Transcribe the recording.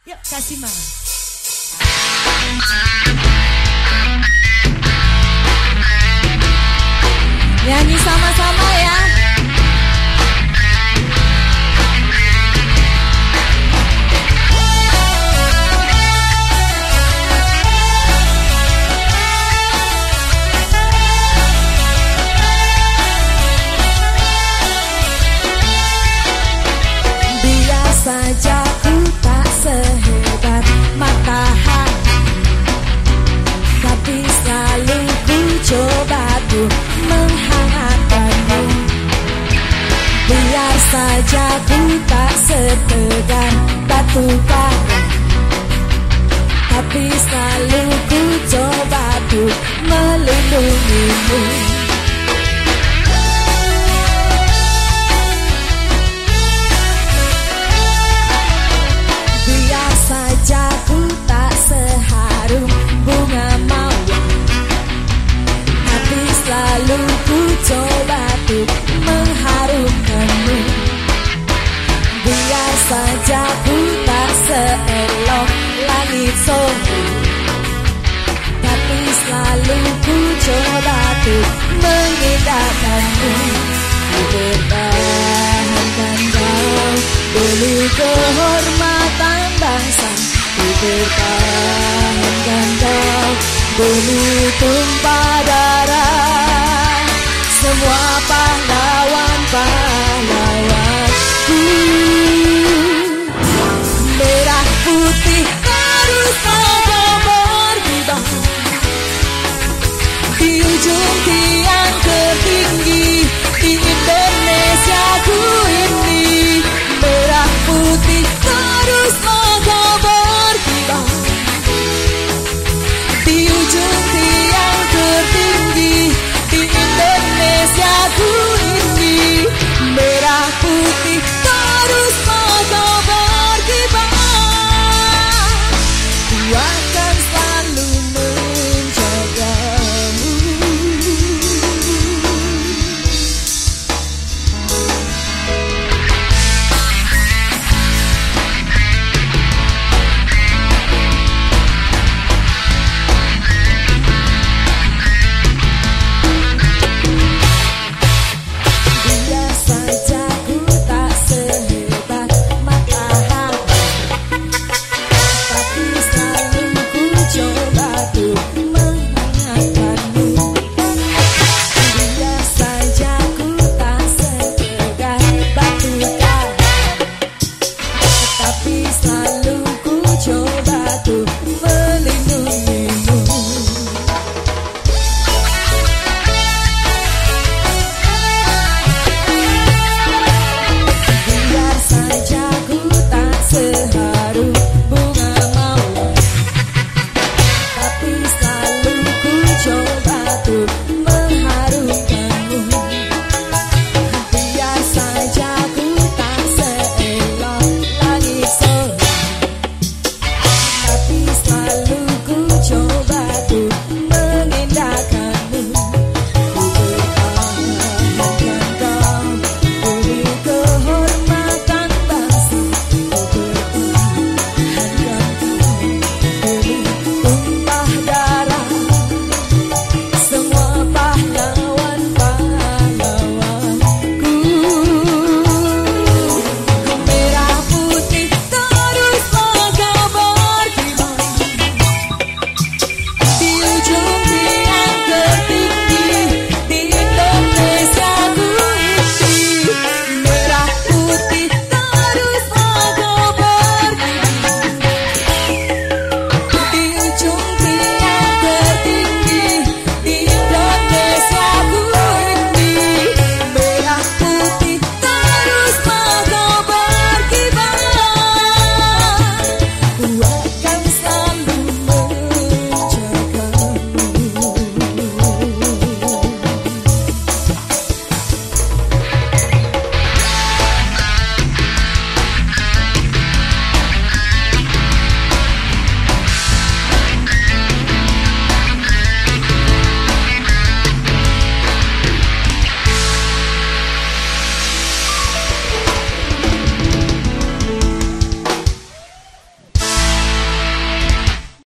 Yuk kasih mah. Nyanyi sama-sama ya. Saja ku tak sehebat matahari, tapi selalu ku coba tuh menghangatkanmu. Biar saja ku tak setegar batu bara, tapi selalu ku coba tuh melindungimu. Saja ku tak seharum bunga mawar, tapi selalu ku coba tuh mengharumkanmu. Biar saja ku tak seelok langit sore, tapi selalu ku coba tuh mengindahkanmu. Ku bertahankan kau demi kehormatan bangsa, ku bertahankan kau demi tumpah